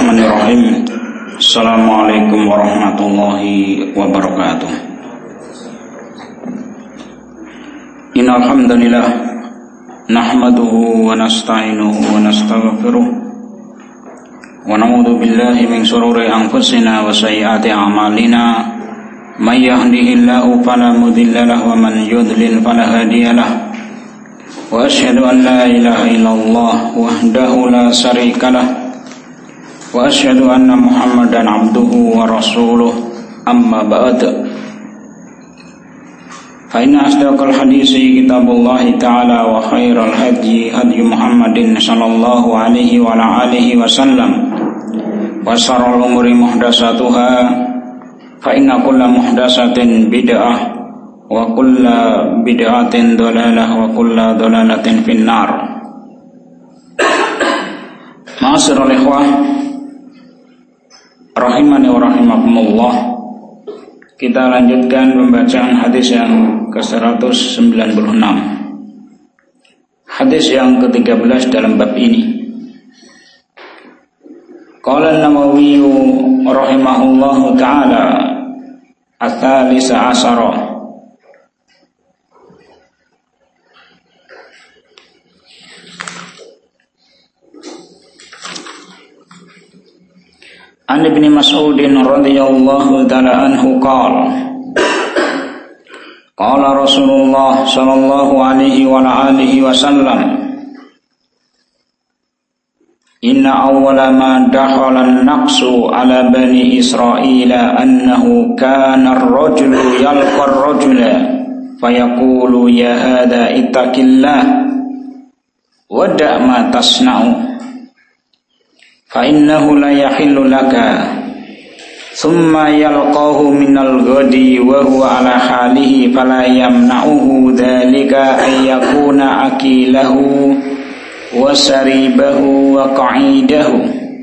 Bismillahirrahmanirrahim. Assalamualaikum warahmatullahi wabarakatuh. Innal hamdalillah nahmaduhu wa nasta'inuhu wa nastaghfiruh wa na'udzu billahi min shururi anfusina wa sayyiati a'malina. May yahdihillahu fala mudilla lahu wa man yudlil fala hadiya lahu. Wa asyhadu an la ilaha illallah wahdahu la syarika lah. Wa asyhadu anna Muhammadan abduhu wa rasuluh. Amma ba'd. Fa inna asdaqal hadisi kitabullah ta'ala wa khairal hadyi hadyi Muhammadin sallallahu alaihi wa ala alihi wasallam. Wa syarrul umuri muhdatsatuha. Fa inna kulla muhdatsatin bid'ah wa kulla bid'atin dhalalah wa kulla dhalalatin finnar. Ma'asyiral ikhwah rahimani wa rahimakumullah. Kita lanjutkan pembacaan hadis yang ke-196. Hadis yang ke-13 dalam bab ini. Qala an-Nawawi rahimahullahu ta'ala ats-tsalisa asyara. An Ibnu Mas'ud radhiyallahu ta'ala anhu qala qala Rasulullah sallallahu alaihi wa alihi wasallam inna awwala ma dakhala an-naqsu ala bani Israila annahu kana ar-rajulu yalqa ar-rajula fayaqulu ya hadha ittaqillah wa da' ma tasna'u fa innahu la yahillu laka thumma yalqahu minal ghadi wa huwa ala halihi fala yamna'uhu dhalika ay yakuna akilahu wa saribahu wa qa'idahu.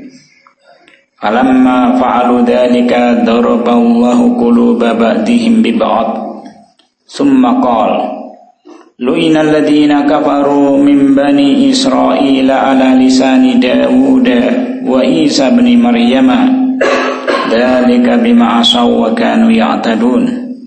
Falamma fa'alu dhalika daraballahu quluba ba'dihim bi ba'd thumma qala lu'ina alladhina kafaru min bani Israila ala lisani Dawud wa Isa ibn Maryam dzalika bima asaw wa kanu ya'tadun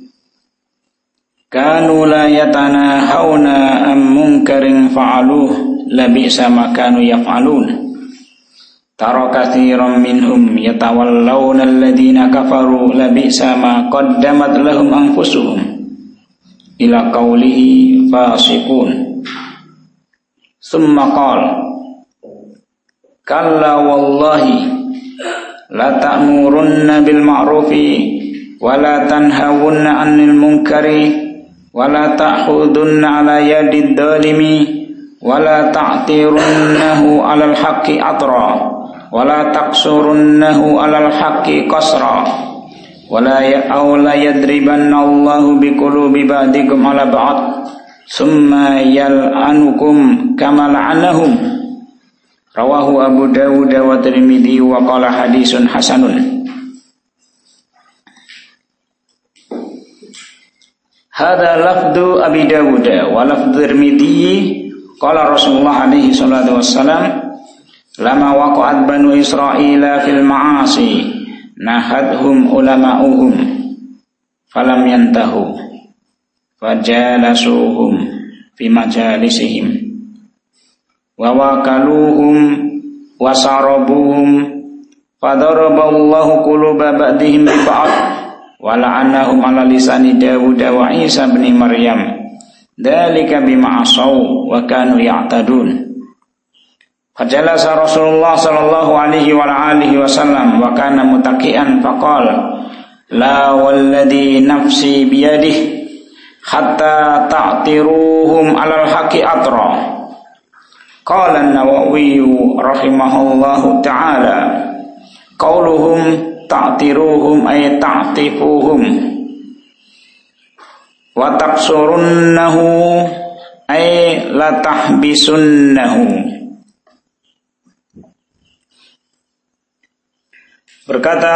kanu la yatanahawna am munkarin fa'aluh labisa ma kanu yaf'alun tara katsiran minhum yatawallawna alladhina kafaru labisa ma qaddamat lahum anfusuhum ila qawlihi fasiqun. Summa qala kalla wallahi la ta'murunna bil ma'rufi wa la tanhawunna 'anil munkari wa la ta'khudunna 'ala yadid dhalimi wa la ta'tirunnahu 'alal haqqi atra wa la taqsurunnahu 'alal haqqi qasra wa la yadribanna Allahu biqulubi ba'dikum 'ala ba'd summa yal'anukum kama la'anahum. Rawahu Abu Dawud wa Tirmidzi wa qala hadisun hasanun. Hadza lafdzu Abi Dawud wa lafdzu Tirmidzi qala Rasulullah alaihi salatu wassalam lama waqa'at banu Israila fil ma'asi nahadhum ulama'uhum falam yantahu fajalasuhum fi majalisihim wa wakaluhum wa sarabuhum fadaraballahu quluba ba'dihim bi ba'd wa la'anahum ala lisani Dawud wa Isa ibn Maryam dzalika bima asaw wa kanu ya'tadun. Fajalasa Rasulullah sallallahu alaihi wa alihi wasallam wa kana muttaqian faqala la walladhi nafsi biyadihi hatta ta'tiruhum 'alal haqqi atra. Qala an-Nawawi rahimahullahu ta'ala qauluhum ta'tiruhum ay ta'tifuhum wa taqsurunnahu ay la tahbisunnahu. Berkata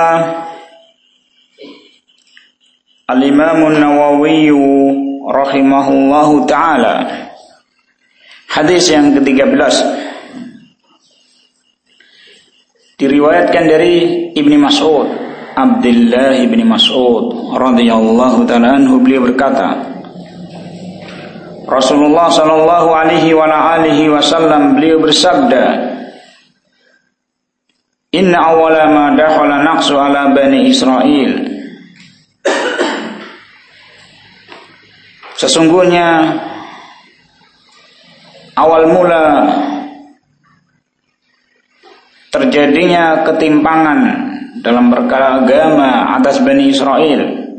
Al-Imam An-Nawawi rahimahullahu ta'ala, hadis yang ke-13 Diriwayatkan dari Ibnu Mas'ud, Abdullah bin Mas'ud radhiyallahu ta'ala anhu, beliau berkata, Rasulullah sallallahu alaihi wa alihi wasallam beliau bersabda, Inna awwala ma dakhala naqsu ala bani Israil. Sesungguhnya awal mula terjadinya ketimpangan dalam perkara agama atas Bani Israel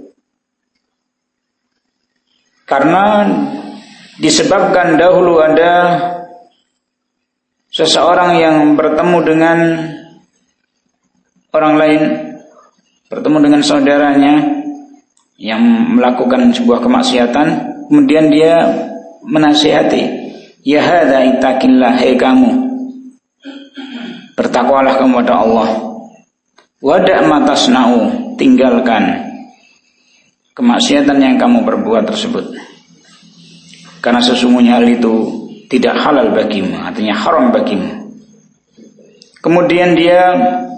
karena disebabkan dahulu ada seseorang yang bertemu dengan orang lain, bertemu dengan saudaranya yang melakukan sebuah kemaksiatan, kemudian dia menasihati, ya hadza ittaqillah, hei kamu, bertakwalah kepada Allah, wada' ma tasna'u, tinggalkan kemaksiatan yang kamu perbuat tersebut, karena sesungguhnya hal itu tidak halal bagimu, artinya haram bagimu. Kemudian dia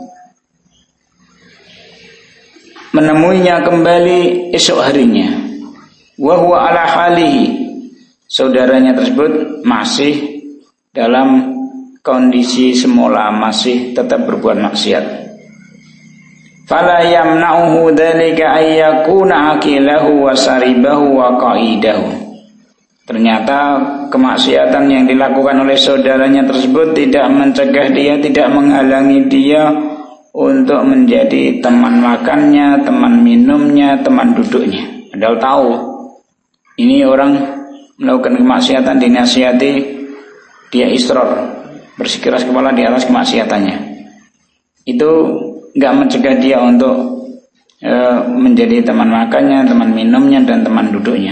menemuinya kembali esok harinya, wa huwa ala halihi, saudaranya tersebut masih dalam kondisi semula, masih tetap berbuat maksiat. Fala yamna'uhu dzalika ay yakuna akilahu wa saribahu wa qaidahu. Ternyata kemaksiatan yang dilakukan oleh saudaranya tersebut tidak mencegah dia, tidak menghalangi dia untuk menjadi teman makannya, teman minumnya, teman duduknya. Padahal tahu ini orang melakukan kemaksiatan, dinasihati, dia israr, bersikeras kepala di atas kemaksiatannya. Itu enggak mencegah dia untuk menjadi teman makannya, teman minumnya, dan teman duduknya.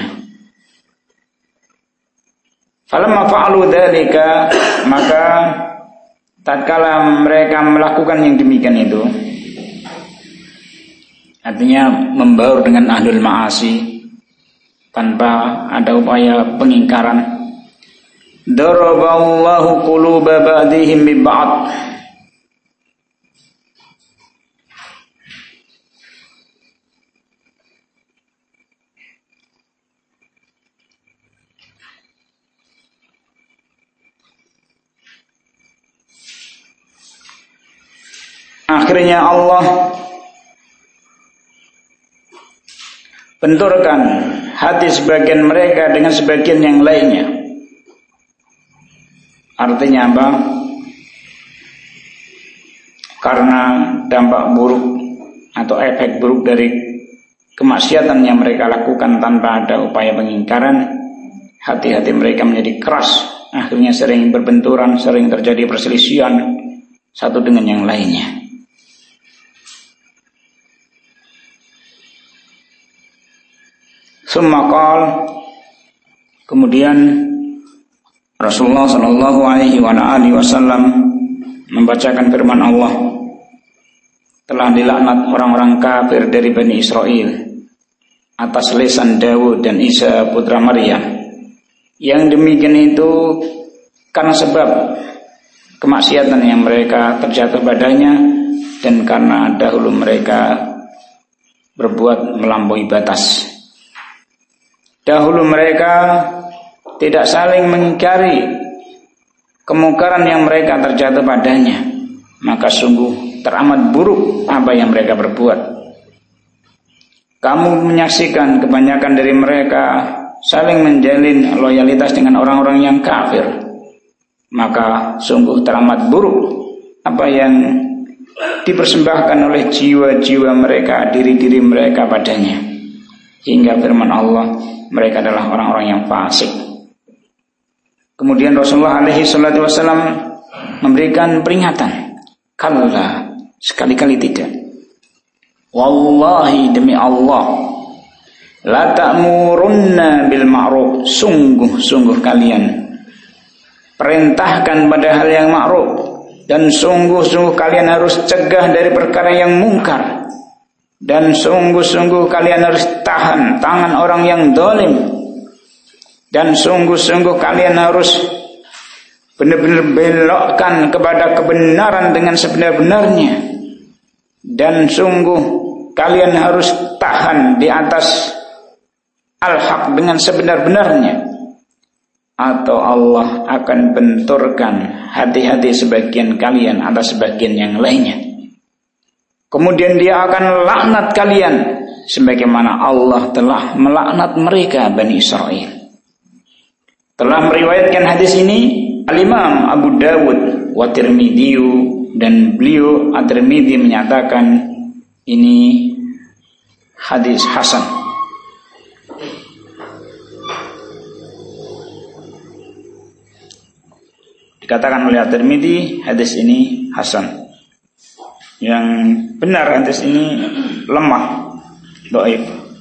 Falamma fa'alu dzalika, maka tatkala mereka melakukan yang demikian itu, artinya membaur dengan ahlul ma'asi tanpa ada upaya pengingkaran, daraballahu quluba ba'dihim bi ba'd. Akhirnya Allah benturkan hati sebagian mereka dengan sebagian yang lainnya. Artinya apa? Karena dampak buruk atau efek buruk dari kemaksiatan yang mereka lakukan tanpa ada upaya pengingkaran, hati-hati mereka menjadi keras. Akhirnya sering berbenturan, sering terjadi perselisihan satu dengan yang lainnya. Sumaqal, kemudian Rasulullah sallallahu alaihi wasallam membacakan firman Allah, telah dilaknat orang-orang kafir dari Bani Israel atas lisan Daud dan Isa putra Maryam. Yang demikian itu karena sebab kemaksiatan yang mereka terjatuh padanya dan karena dahulu mereka berbuat melampaui batas. Dahulu mereka tidak saling mengingkari kemungkaran yang mereka terjatuh padanya, maka sungguh teramat buruk apa yang mereka berbuat. Kamu menyaksikan kebanyakan dari mereka saling menjalin loyalitas dengan orang-orang yang kafir, maka sungguh teramat buruk apa yang dipersembahkan oleh jiwa-jiwa mereka, diri-diri mereka padanya. Hingga firman Allah, mereka adalah orang-orang yang fasik. Kemudian Rasulullah alaihi salatu wasallam memberikan peringatan, kalla, sekali-kali tidak. Wallahi, demi Allah, la ta'murunna bil ma'ruf, sungguh-sungguh kalian perintahkan pada hal yang ma'ruf, dan sungguh-sungguh kalian harus cegah dari perkara yang mungkar, dan sungguh-sungguh kalian harus tahan tangan orang yang zalim, dan sungguh-sungguh kalian harus benar-benar belokkan kepada kebenaran dengan sebenar-benarnya, dan sungguh kalian harus tahan di atas al-haq dengan sebenar-benarnya, atau Allah akan benturkan hati-hati sebagian kalian atas sebagian yang lainnya. Kemudian Dia akan laknat kalian sebagaimana Allah telah melaknat mereka Bani Israel. Telah meriwayatkan hadis ini Al-Imam Abu Dawud wa Tirmidzi, dan beliau At-Tirmidzi menyatakan ini hadis hasan. Dikatakan oleh At-Tirmidzi hadis ini hasan. Yang benar hadis ini lemah, dhaif.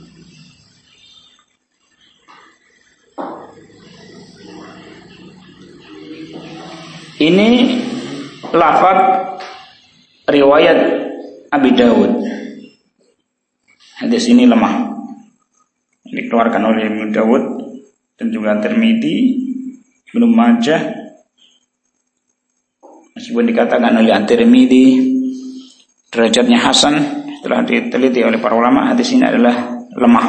Ini lafaz riwayat Abi Dawud. Hadis ini lemah. Dikeluarkan oleh Abu Dawud dan juga Tirmidzi, Ibnu Majah. Meskipun dikatakan oleh At-Tirmidzi derajatnya hasan, setelah diteliti oleh para ulama, hadis ini adalah lemah.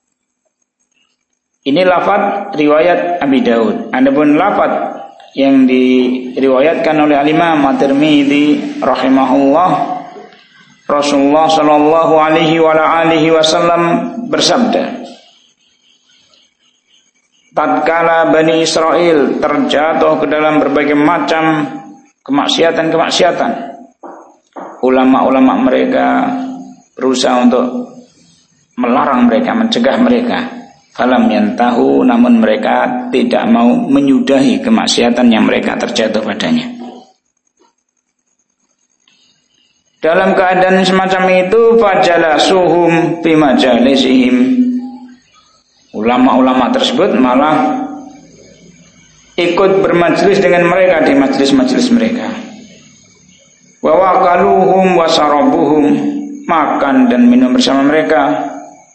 Ini lafaz riwayat Abi Dawud. Adapun lafaz yang diriwayatkan oleh Al-Imam At-Tirmidzi rahimahullah, Rasulullah sallallahu alaihi wasallam bersabda, tatkala Bani Israel terjatuh ke dalam berbagai macam kemaksiatan-kemaksiatan, ulama-ulama mereka berusaha untuk melarang mereka, mencegah mereka. Falam yantahu, namun mereka tidak mau menyudahi kemaksiatan yang mereka terjatuh padanya. Dalam keadaan semacam itu, fajalasuhum fi majalisihim, ulama-ulama tersebut malah ikut bermajlis dengan mereka di majlis-majlis mereka. Wa waqaluhum wa sarabuhum, makan dan minum bersama mereka.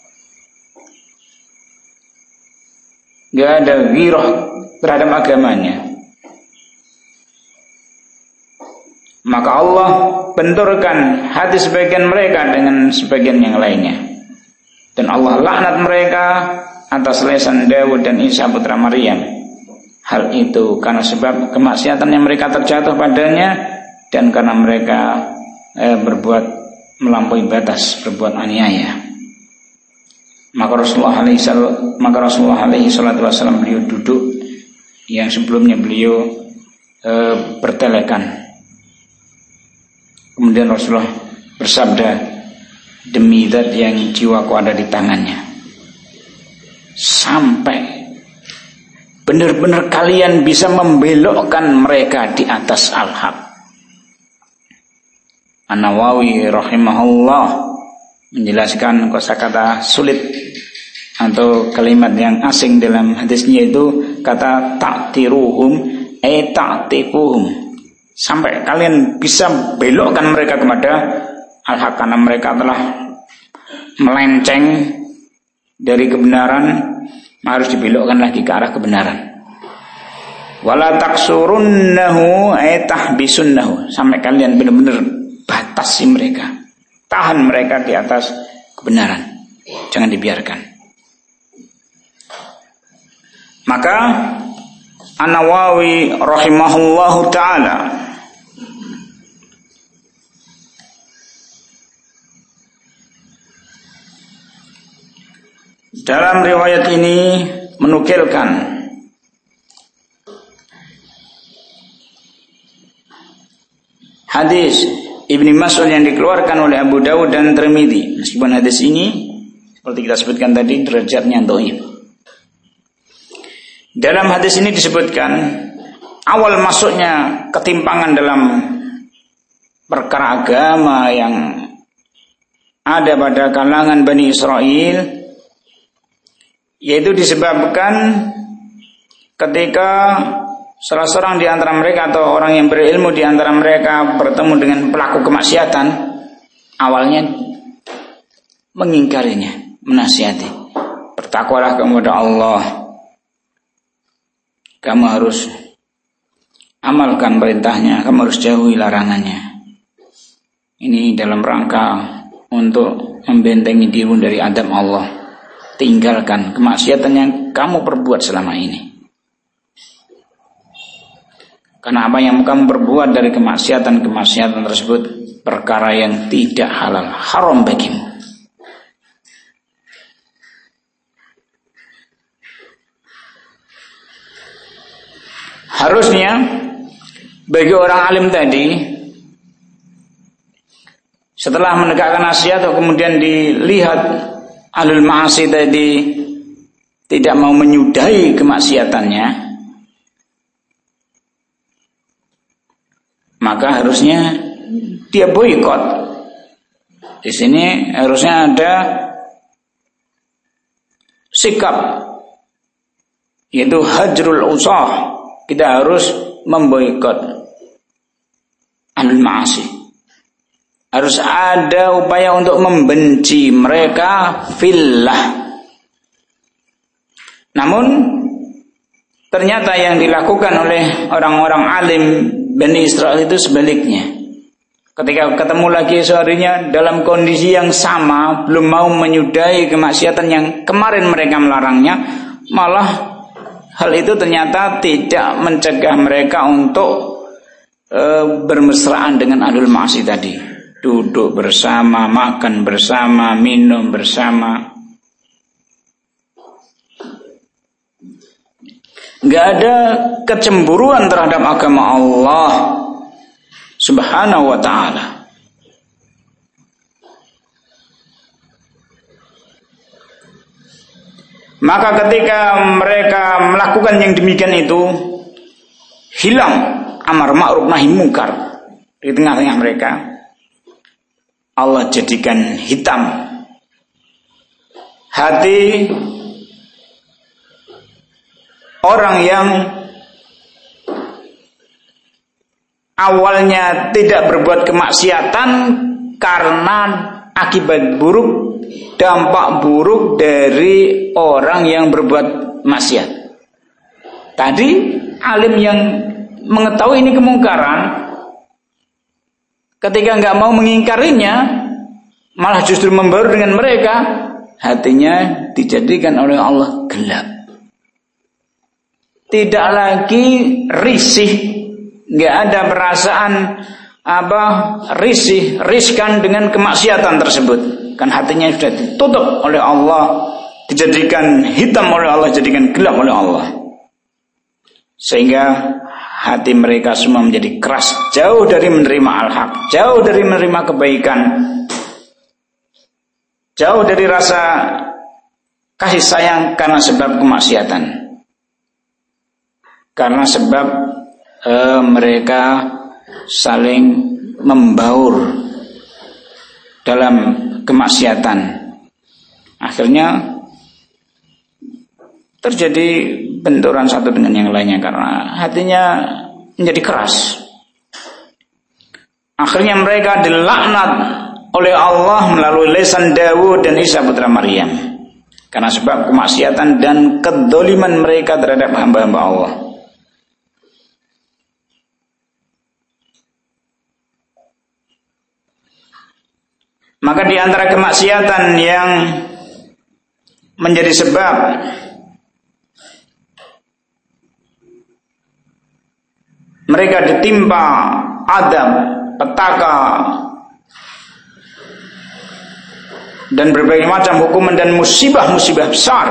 Gak ada ghirah terhadap agamanya. Maka Allah benturkan hati sebagian mereka dengan sebagian yang lainnya, dan Allah laknat mereka atas lisan Daud dan Isa putra Maryam. Hal itu karena sebab kemaksiatan yang mereka terjatuh padanya, dan karena mereka berbuat melampaui batas, berbuat aniaya. Maka Rasulullah alaihi salatu wasallam beliau duduk yang sebelumnya beliau bertelekan. Kemudian Rasulullah bersabda, demi zat yang jiwaku ada di tangannya, sampai benar-benar kalian bisa membelokkan mereka di atas al-haq. An-Nawawi rahimahullah menjelaskan kosakata sulit atau kalimat yang asing dalam hadisnya, itu kata ta'tiruhum ta'tifuhum, sampai kalian bisa belokkan mereka kepada al-haq, karena mereka telah melenceng dari kebenaran, harus dibelokkan lagi ke arah kebenaran. Wala taksurunnahu tahbisunnahu, sampai kalian benar-benar batasi mereka, tahan mereka di atas kebenaran, jangan dibiarkan. Maka An-Nawawi rahimahullahu ta'ala dalam riwayat ini menukilkan hadis Ibnu Mas'ud yang dikeluarkan oleh Abu Dawud dan Tirmidzi. Meskipun hadis ini seperti kita sebutkan tadi derajatnya dhaif. Dalam hadis ini disebutkan awal masuknya ketimpangan dalam perkara agama yang ada pada kalangan Bani Israel, yaitu disebabkan ketika salah seorang di antara mereka atau orang yang berilmu di antara mereka bertemu dengan pelaku kemaksiatan, awalnya mengingkarinya, menasihati, bertakwalah kepada Allah, kamu harus amalkan perintahnya, kamu harus jauhi larangannya. Ini dalam rangka untuk membentengi diri dari adab Allah. Tinggalkan kemaksiatan yang kamu perbuat selama ini. Karena apa yang kamu perbuat dari kemaksiatan tersebut perkara yang tidak halal, haram bagimu. Harusnya bagi orang alim tadi, setelah menegakkan nasihat kemudian dilihat ahlul ma'asi tadi tidak mau menyudahi kemaksiatannya, maka harusnya dia boikot. Di sini harusnya ada sikap, yaitu hajrul usah. Kita harus memboikot ahlul ma'asi. Harus ada upaya untuk membenci mereka fillah. Namun ternyata yang dilakukan oleh orang-orang alim Bani Israel itu sebaliknya. Ketika ketemu lagi suaminya dalam kondisi yang sama, belum mau menyudahi kemaksiatan yang kemarin mereka melarangnya, malah hal itu ternyata tidak mencegah mereka untuk bermesraan dengan ahlul ma'asi tadi. Duduk bersama, makan bersama, minum bersama. Gak ada kecemburuan terhadap agama Allah Subhanahu wa ta'ala. Maka ketika mereka melakukan yang demikian itu, hilang amar ma'ruf nahi mungkar di tengah-tengah mereka. Allah jadikan hitam hati orang yang awalnya tidak berbuat kemaksiatan karena akibat buruk, dampak buruk dari orang yang berbuat maksiat. Tadi alim yang mengetahui ini kemungkaran, ketika nggak mau mengingkarinya, malah justru membaur dengan mereka, hatinya dijadikan oleh Allah gelap. Tidak lagi risih, nggak ada perasaan riskan dengan kemaksiatan tersebut. Kan hatinya sudah ditutup oleh Allah, dijadikan hitam oleh Allah, dijadikan gelap oleh Allah. Sehingga hati mereka semua menjadi keras, jauh dari menerima al-haq, jauh dari menerima kebaikan, jauh dari rasa kasih sayang karena sebab kemaksiatan. Karena sebab mereka saling membaur dalam kemaksiatan. Akhirnya terjadi benturan satu dengan yang lainnya karena hatinya menjadi keras. Akhirnya mereka dilaknat oleh Allah melalui lisan Daud dan Isa putra Maryam karena sebab kemaksiatan dan kedzaliman mereka terhadap hamba-hamba Allah. Maka di antara kemaksiatan yang menjadi sebab mereka ditimpa adab, petaka, dan berbagai macam hukuman dan musibah-musibah besar,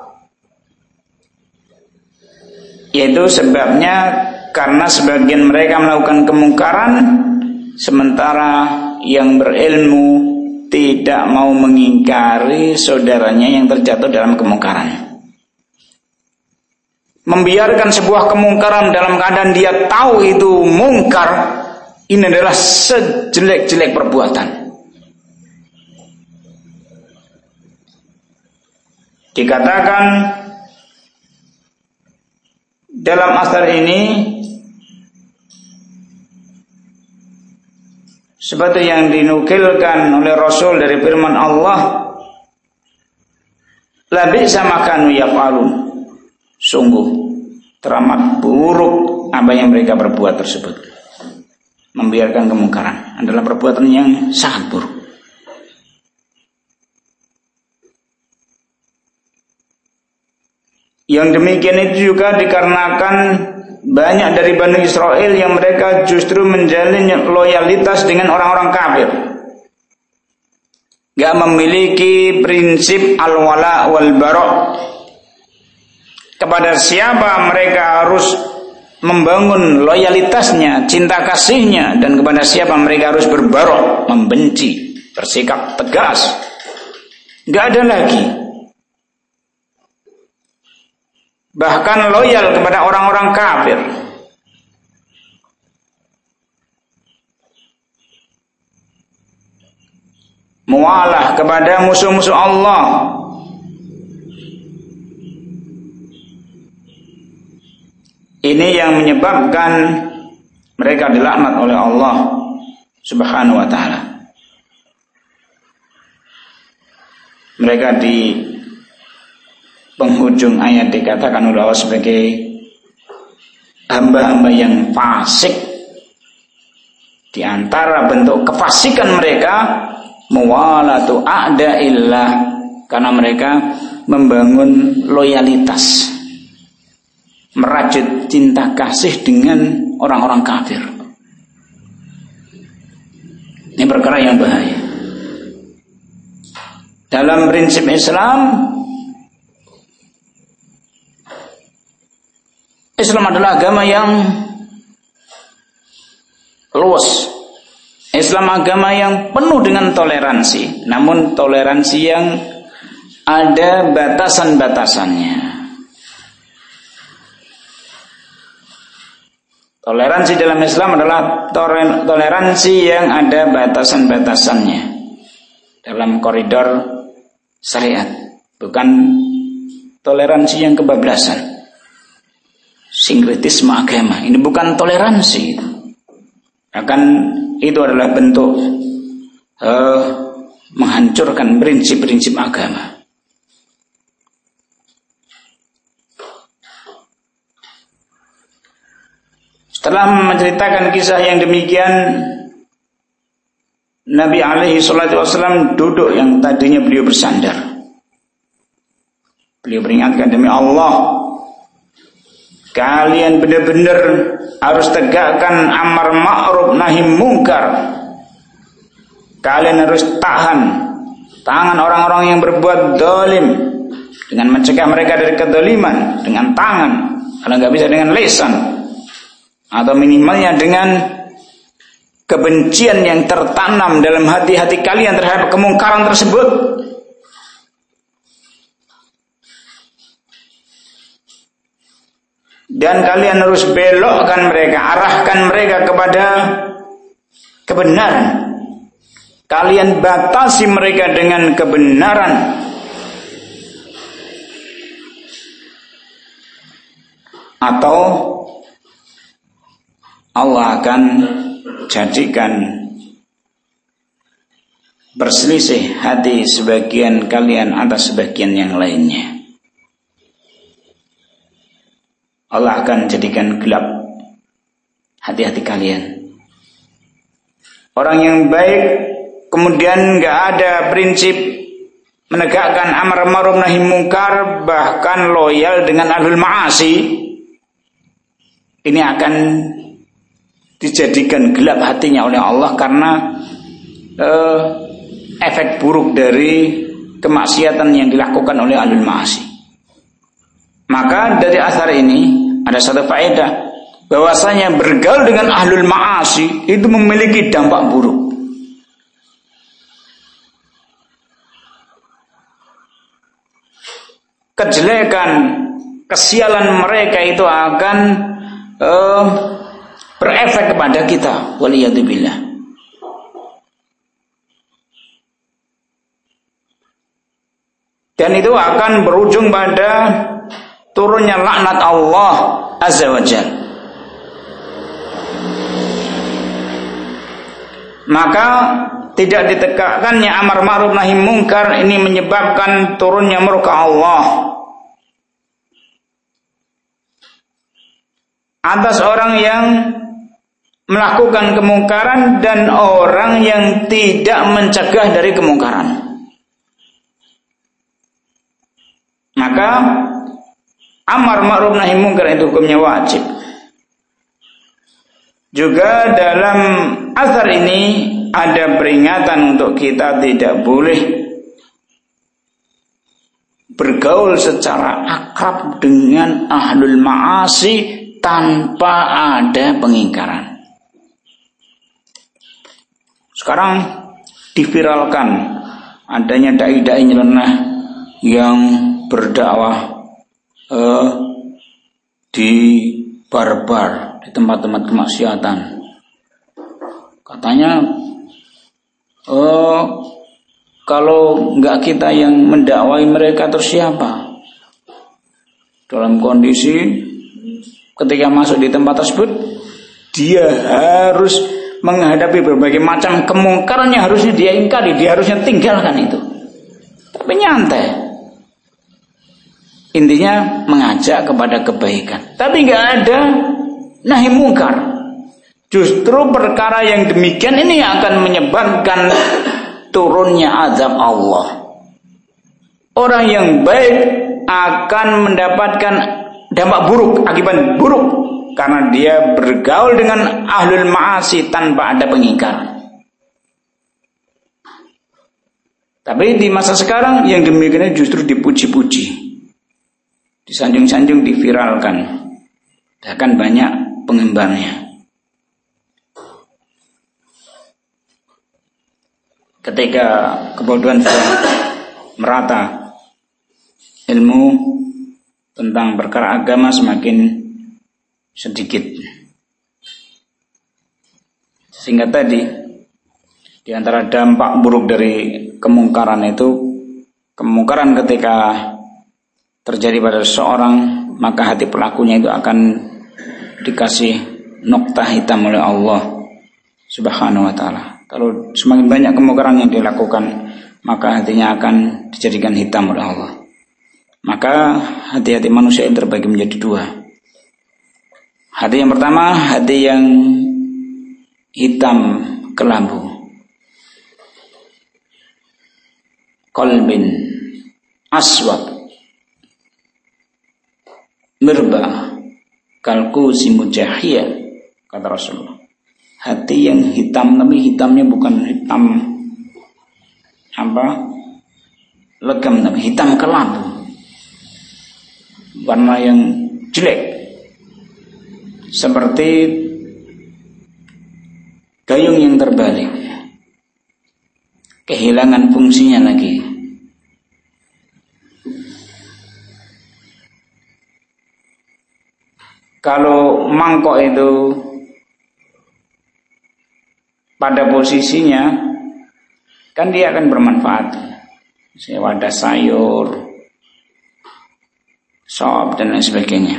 yaitu sebabnya karena sebagian mereka melakukan kemungkaran, sementara yang berilmu tidak mau mengingkari saudaranya yang terjatuh dalam kemungkaran. Membiarkan sebuah kemungkaran dalam keadaan dia tahu itu mungkar, ini adalah sejelek-jelek perbuatan. Dikatakan dalam asar ini seperti yang dinukilkan oleh Rasul dari firman Allah, la bi'sa ma kanu yaf'alun. Sungguh teramat buruk apa yang mereka perbuat tersebut. Membiarkan kemungkaran adalah perbuatan yang sangat buruk. Yang demikian itu juga dikarenakan banyak dari Bani Israel yang mereka justru menjalin loyalitas dengan orang-orang kafir, gak memiliki prinsip al-wala wal-bara'. Kepada siapa mereka harus membangun loyalitasnya, cinta kasihnya, dan kepada siapa mereka harus berbaro', membenci, bersikap tegas. Gak ada lagi. Bahkan loyal kepada orang-orang kafir. Mualah kepada musuh-musuh Allah. Ini yang menyebabkan mereka dilaknat oleh Allah Subhanahu wa ta'ala. Mereka di penghujung ayat dikatakan oleh Allah sebagai hamba-hamba yang fasik. Di antara bentuk kefasikan mereka muwalatu a'da'illah, karena mereka membangun loyalitas, merajut cinta kasih dengan orang-orang kafir. Ini perkara yang bahaya. Dalam prinsip Islam, Islam adalah agama yang luas. Islam agama yang penuh dengan toleransi, namun toleransi yang ada batasan-batasannya. Toleransi dalam Islam adalah toleransi yang ada batasan-batasannya dalam koridor syariat, bukan toleransi yang kebablasan. Sinkretisme agama ini bukan toleransi, akan itu adalah bentuk menghancurkan prinsip-prinsip agama. Setelah menceritakan kisah yang demikian, Nabi alaihi salatu wasallam duduk yang tadinya beliau bersandar. Beliau peringatkan, demi Allah, kalian benar-benar harus tegakkan amar ma'ruf nahi mungkar. Kalian harus tahan tangan orang-orang yang berbuat zalim dengan mencegah mereka dari kezaliman dengan tangan, kalau nggak bisa dengan lisan, atau minimalnya dengan kebencian yang tertanam dalam hati-hati kalian terhadap kemungkaran tersebut. Dan kalian harus belokkan mereka, arahkan mereka kepada kebenaran. Kalian batasi mereka dengan kebenaran. Atau Allah akan jadikan berselisih hati sebagian kalian atas sebagian yang lainnya. Allah akan jadikan gelap hati-hati kalian. Orang yang baik kemudian gak ada prinsip menegakkan amar ma'ruf nahi mungkar, bahkan loyal dengan ahlul ma'asi, ini akan dijadikan gelap hatinya oleh Allah karena efek buruk dari kemaksiatan yang dilakukan oleh ahlul ma'asi. Maka dari asar ini ada satu faedah, bahwasanya bergaul dengan ahlul ma'asi itu memiliki dampak buruk. Kejelekan, kesialan mereka itu akan berefek kepada kita, waliyadzubillah. Dan itu akan berujung pada turunnya laknat Allah Azza wa Jalla. Maka tidak ditegakkannya amar ma'ruf nahi mungkar ini menyebabkan turunnya murka Allah. atas orang yang melakukan kemungkaran dan orang yang tidak mencegah dari kemungkaran. Maka amar ma'ruf nahi munkar itu hukumnya wajib. Juga dalam asar ini ada peringatan untuk kita tidak boleh bergaul secara akrab dengan ahlul ma'asi tanpa ada pengingkaran. Sekarang diviralkan adanya dai-dai nyeleneh yang berdakwah di bar-bar, di tempat-tempat kemaksiatan. Katanya kalau enggak kita yang mendakwai mereka, terus siapa? Dalam kondisi ketika masuk di tempat tersebut, dia harus menghadapi berbagai macam kemungkaran yang harusnya dia ingkari, dia harusnya tinggalkan itu. Tapi nyantai. Intinya mengajak kepada kebaikan, tapi enggak ada nahi mungkar. Justru perkara yang demikian ini akan menyebabkan turunnya azab Allah. Orang yang baik akan mendapatkan dampak buruk, akibat buruk, karena dia bergaul dengan ahlul ma'asi tanpa ada pengingkaran. Tapi di masa sekarang yang demikian justru dipuji-puji, disanjung-sanjung, diviralkan, bahkan banyak pengembarnya. Ketika kebodohan sudah merata, ilmu tentang perkara agama semakin sedikit. Sehingga tadi di antara dampak buruk dari kemungkaran itu, kemungkaran ketika terjadi pada seseorang, maka hati pelakunya itu akan dikasih noktah hitam oleh Allah Subhanahu wa ta'ala. Kalau semakin banyak kemungkaran yang dilakukan, maka hatinya akan dijadikan hitam oleh Allah. Maka hati-hati manusia ini terbagi menjadi dua. Hati yang pertama, hati yang hitam kelabu, qalbin aswad mirba kalkuzi mujahiyah, kata Rasulullah. Hati yang hitam, tapi hitamnya bukan hitam legam, tapi hitam kelabu, warna yang jelek, seperti gayung yang terbalik, kehilangan fungsinya lagi. Kalau mangkok itu pada posisinya, kan dia akan bermanfaat, wadah sayur, sop dan lain sebagainya,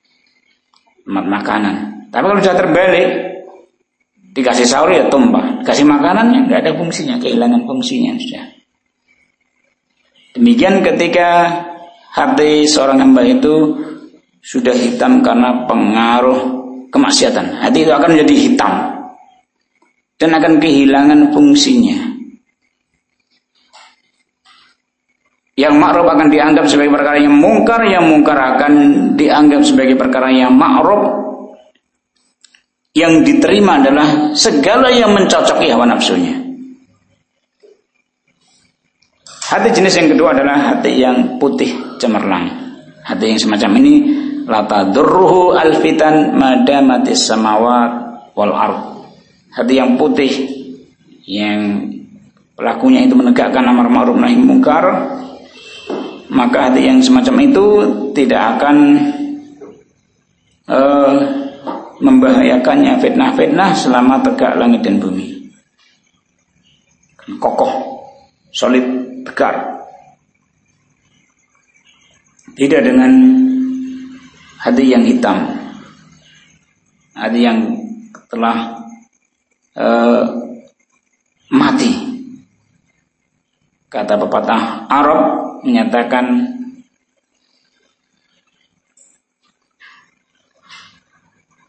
makanan. Tapi kalau sudah terbalik, dikasih sahur ya tumpah, dikasih makanannya nggak ada fungsinya, kehilangan fungsinya sudah. Demikian ketika hati seorang hamba itu sudah hitam karena pengaruh kemaksiatan, hati itu akan menjadi hitam dan akan kehilangan fungsinya. Yang ma'ruf akan dianggap sebagai perkara yang mungkar akan dianggap sebagai perkara yang ma'ruf. Yang diterima adalah segala yang mencocoki hawa nafsunya. Hati jenis yang kedua adalah hati yang putih cemerlang. Hati yang semacam ini la tadurruhu alfitan madamatis samawat wal ard. Hati yang putih, yang pelakunya itu menegakkan amar ma'ruf nahi munkar, maka hati yang semacam itu tidak akan membahayakannya fitnah-fitnah selama tegak langit dan bumi. Kokoh, solid, tegar. Tidak dengan hati yang hitam, hati yang telah mati. Kata pepatah Arab menyatakan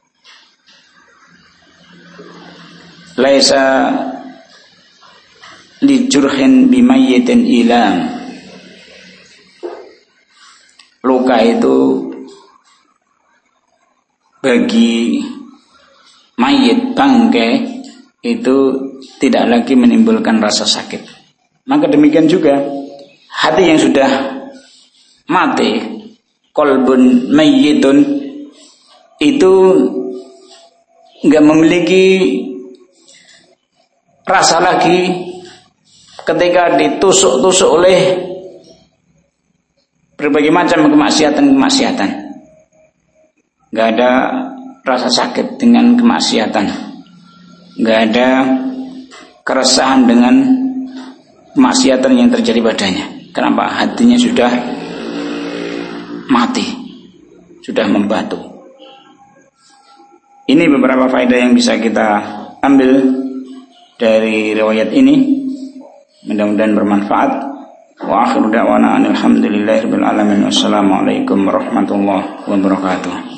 laisa li jurhin bimayyitin ilam. Luka itu bagi mayit, bangkai, itu tidak lagi menimbulkan rasa sakit. Maka demikian juga hati yang sudah mati, qalbun mayyitun, itu enggak memiliki rasa lagi ketika ditusuk-tusuk oleh berbagai macam kemaksiatan. Enggak ada rasa sakit dengan kemaksiatan, enggak ada keresahan dengan kemaksiatan yang terjadi padanya. Kenapa? Hatinya sudah mati, sudah membatu. Ini beberapa faedah yang bisa kita ambil dari riwayat ini. Mudah-mudahan bermanfaat. Wa akhiru da'wana alhamdulillahirabbil alamin. Wassalamualaikum warahmatullahi wabarakatuh.